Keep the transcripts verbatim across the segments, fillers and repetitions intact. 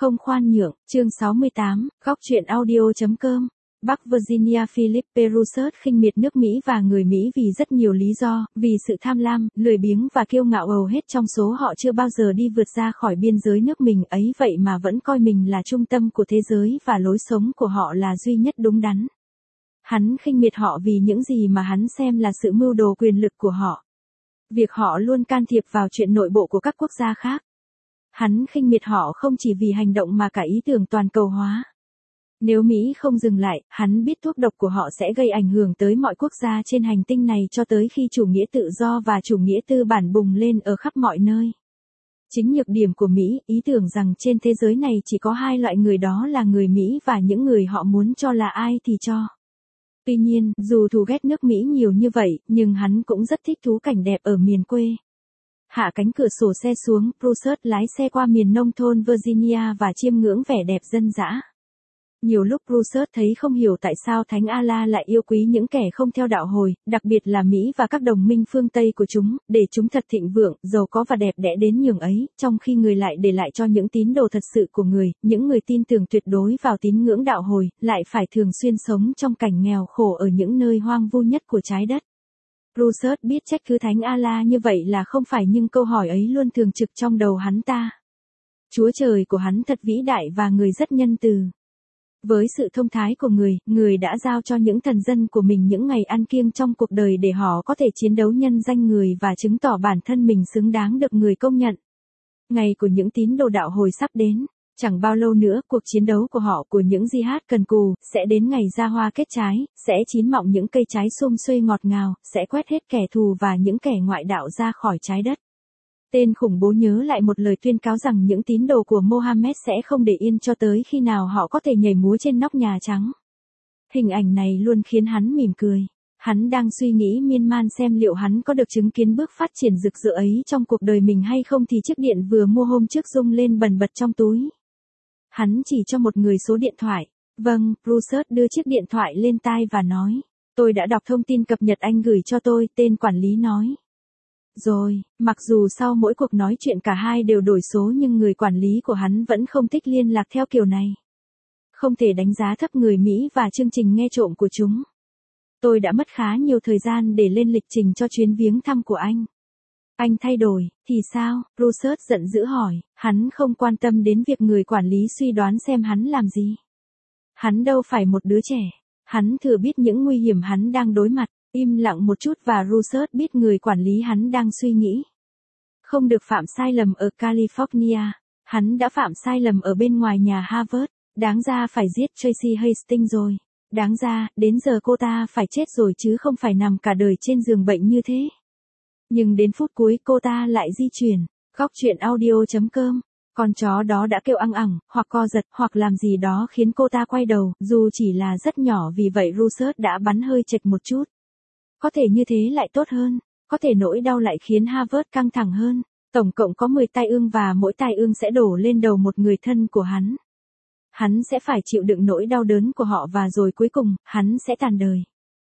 Không khoan nhượng, chương sáu mươi tám, góc truyện audio.com. Bắc Virginia Philippe Rousseau khinh miệt nước Mỹ và người Mỹ vì rất nhiều lý do, vì sự tham lam, lười biếng và kiêu ngạo hầu hết trong số họ chưa bao giờ đi vượt ra khỏi biên giới nước mình ấy vậy mà vẫn coi mình là trung tâm của thế giới và lối sống của họ là duy nhất đúng đắn. Hắn khinh miệt họ vì những gì mà hắn xem là sự mưu đồ quyền lực của họ. Việc họ luôn can thiệp vào chuyện nội bộ của các quốc gia khác. Hắn khinh miệt họ không chỉ vì hành động mà cả ý tưởng toàn cầu hóa. Nếu Mỹ không dừng lại, hắn biết thuốc độc của họ sẽ gây ảnh hưởng tới mọi quốc gia trên hành tinh này cho tới khi chủ nghĩa tự do và chủ nghĩa tư bản bùng lên ở khắp mọi nơi. Chính nhược điểm của Mỹ, ý tưởng rằng trên thế giới này chỉ có hai loại người, đó là người Mỹ và những người họ muốn cho là ai thì cho. Tuy nhiên, dù thù ghét nước Mỹ nhiều như vậy, nhưng hắn cũng rất thích thú cảnh đẹp ở miền quê. Hạ cánh cửa sổ xe xuống, Rousseau lái xe qua miền nông thôn Virginia và chiêm ngưỡng vẻ đẹp dân dã. Nhiều lúc Rousseau thấy không hiểu tại sao Thánh Allah lại yêu quý những kẻ không theo đạo hồi, đặc biệt là Mỹ và các đồng minh phương Tây của chúng, để chúng thật thịnh vượng, giàu có và đẹp đẽ đến nhường ấy, trong khi người lại để lại cho những tín đồ thật sự của người, những người tin tưởng tuyệt đối vào tín ngưỡng đạo hồi, lại phải thường xuyên sống trong cảnh nghèo khổ ở những nơi hoang vu nhất của trái đất. Rousseau biết trách cứ Thánh Allah như vậy là không phải, nhưng câu hỏi ấy luôn thường trực trong đầu hắn ta. Chúa Trời của hắn thật vĩ đại và người rất nhân từ. Với sự thông thái của người, người đã giao cho những thần dân của mình những ngày ăn kiêng trong cuộc đời để họ có thể chiến đấu nhân danh người và chứng tỏ bản thân mình xứng đáng được người công nhận. Ngày của những tín đồ đạo hồi sắp đến. Chẳng bao lâu nữa, cuộc chiến đấu của họ, của những jihad cần cù, sẽ đến ngày ra hoa kết trái, sẽ chín mọng những cây trái sum xuê ngọt ngào, sẽ quét hết kẻ thù và những kẻ ngoại đạo ra khỏi trái đất. Tên khủng bố nhớ lại một lời tuyên cáo rằng những tín đồ của Mohammed sẽ không để yên cho tới khi nào họ có thể nhảy múa trên nóc Nhà Trắng. Hình ảnh này luôn khiến hắn mỉm cười. Hắn đang suy nghĩ miên man xem liệu hắn có được chứng kiến bước phát triển rực rỡ ấy trong cuộc đời mình hay không thì chiếc điện vừa mua hôm trước rung lên bần bật trong túi. Hắn chỉ cho một người số điện thoại. Vâng, Rousseau đưa chiếc điện thoại lên tai và nói. Tôi đã đọc thông tin cập nhật anh gửi cho tôi, tên quản lý nói. Rồi, mặc dù sau mỗi cuộc nói chuyện cả hai đều đổi số nhưng người quản lý của hắn vẫn không thích liên lạc theo kiểu này. Không thể đánh giá thấp người Mỹ và chương trình nghe trộm của chúng. Tôi đã mất khá nhiều thời gian để lên lịch trình cho chuyến viếng thăm của anh. Anh thay đổi, thì sao? Rousseau giận dữ hỏi, hắn không quan tâm đến việc người quản lý suy đoán xem hắn làm gì. Hắn đâu phải một đứa trẻ. Hắn thừa biết những nguy hiểm hắn đang đối mặt. Im lặng một chút và Rousseau biết người quản lý hắn đang suy nghĩ. Không được phạm sai lầm ở California. Hắn đã phạm sai lầm ở bên ngoài nhà Harvard. Đáng ra phải giết Tracy Hastings rồi. Đáng ra, đến giờ cô ta phải chết rồi chứ không phải nằm cả đời trên giường bệnh như thế. Nhưng đến phút cuối cô ta lại di chuyển. Góc truyện audio.com. Con chó đó đã kêu ăng ẳng, hoặc co giật, hoặc làm gì đó khiến cô ta quay đầu, dù chỉ là rất nhỏ, vì vậy Rousseau đã bắn hơi chệch một chút. Có thể như thế lại tốt hơn. Có thể nỗi đau lại khiến Harvard căng thẳng hơn. Tổng cộng có mười tai ương và mỗi tai ương sẽ đổ lên đầu một người thân của hắn. Hắn sẽ phải chịu đựng nỗi đau đớn của họ và rồi cuối cùng, hắn sẽ tàn đời.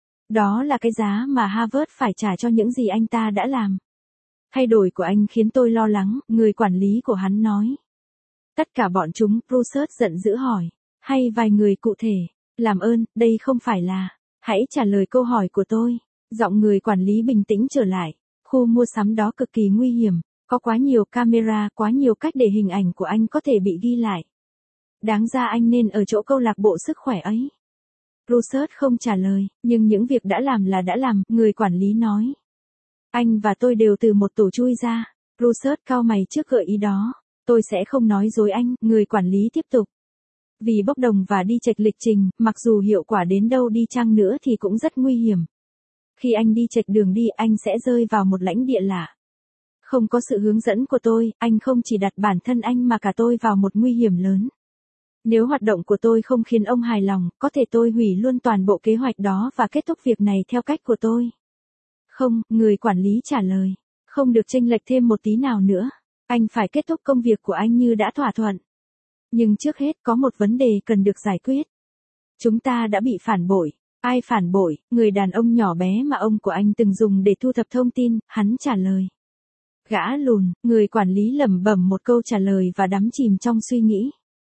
Đó là cái giá mà Harvard phải trả cho những gì anh ta đã làm. Thay đổi của anh khiến tôi lo lắng, người quản lý của hắn nói. Tất cả bọn chúng, Rousseau giận dữ hỏi. Hay vài người cụ thể? Làm ơn, đây không phải là. Hãy trả lời câu hỏi của tôi. Giọng người quản lý bình tĩnh trở lại. Khu mua sắm đó cực kỳ nguy hiểm. Có quá nhiều camera, quá nhiều cách để hình ảnh của anh có thể bị ghi lại. Đáng ra anh nên ở chỗ câu lạc bộ sức khỏe ấy. Rousseau không trả lời, nhưng những việc đã làm là đã làm, người quản lý nói. Anh và tôi đều từ một tổ chui ra. Rousseau cau mày trước gợi ý đó. Tôi sẽ không nói dối anh, người quản lý tiếp tục. Vì bốc đồng và đi chệch lịch trình, mặc dù hiệu quả đến đâu đi chăng nữa thì cũng rất nguy hiểm. Khi anh đi chệch đường đi, anh sẽ rơi vào một lãnh địa lạ. Không có sự hướng dẫn của tôi, anh không chỉ đặt bản thân anh mà cả tôi vào một nguy hiểm lớn. Nếu hoạt động của tôi không khiến ông hài lòng, có thể tôi hủy luôn toàn bộ kế hoạch đó và kết thúc việc này theo cách của tôi. Không, người quản lý trả lời. Không được chênh lệch thêm một tí nào nữa. Anh phải kết thúc công việc của anh như đã thỏa thuận. Nhưng trước hết có một vấn đề cần được giải quyết. Chúng ta đã bị phản bội. Ai phản bội? Người đàn ông nhỏ bé mà ông của anh từng dùng để thu thập thông tin, hắn trả lời. Gã lùn, người quản lý lẩm bẩm một câu trả lời và đắm chìm trong suy nghĩ.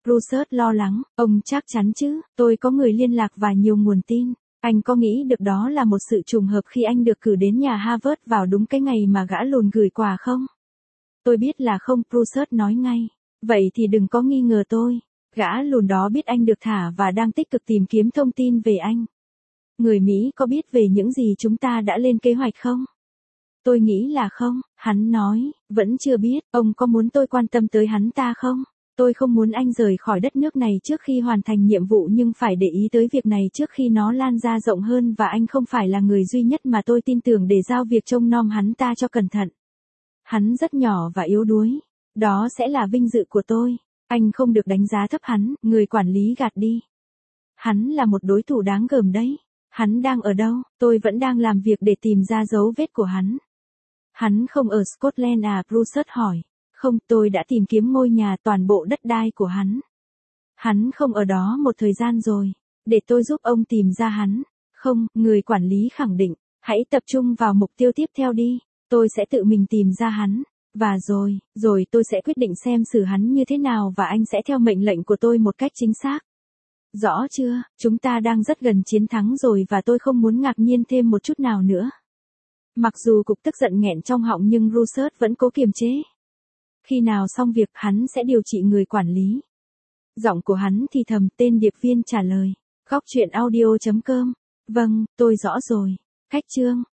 Russert lo lắng, ông chắc chắn chứ, tôi có người liên lạc và nhiều nguồn tin. Anh có nghĩ được đó là một sự trùng hợp khi anh được cử đến nhà Harvard vào đúng cái ngày mà gã lùn gửi quà không? Tôi biết là không, Russert nói ngay. Vậy thì đừng có nghi ngờ tôi. Gã lùn đó biết anh được thả và đang tích cực tìm kiếm thông tin về anh. Người Mỹ có biết về những gì chúng ta đã lên kế hoạch không? Tôi nghĩ là không, hắn nói, vẫn chưa biết, ông có muốn tôi quan tâm tới hắn ta không? Tôi không muốn anh rời khỏi đất nước này trước khi hoàn thành nhiệm vụ nhưng phải để ý tới việc này trước khi nó lan ra rộng hơn và anh không phải là người duy nhất mà tôi tin tưởng để giao việc trông nom hắn ta cho cẩn thận. Hắn rất nhỏ và yếu đuối. Đó sẽ là vinh dự của tôi. Anh không được đánh giá thấp hắn, người quản lý gạt đi. Hắn là một đối thủ đáng gờm đấy. Hắn đang ở đâu? Tôi vẫn đang làm việc để tìm ra dấu vết của hắn. Hắn không ở Scotland à? Russert hỏi. Không, tôi đã tìm kiếm ngôi nhà toàn bộ đất đai của hắn. Hắn không ở đó một thời gian rồi. Để tôi giúp ông tìm ra hắn. Không, người quản lý khẳng định. Hãy tập trung vào mục tiêu tiếp theo đi. Tôi sẽ tự mình tìm ra hắn. Và rồi, rồi tôi sẽ quyết định xem xử hắn như thế nào và anh sẽ theo mệnh lệnh của tôi một cách chính xác. Rõ chưa, chúng ta đang rất gần chiến thắng rồi và tôi không muốn ngạc nhiên thêm một chút nào nữa. Mặc dù cục tức giận nghẹn trong họng nhưng Russert vẫn cố kiềm chế. Khi nào xong việc hắn sẽ điều trị người quản lý. Giọng của hắn thì thầm, tên điệp viên trả lời. Góc truyện audio chấm com. Vâng, tôi rõ rồi. Cách chương.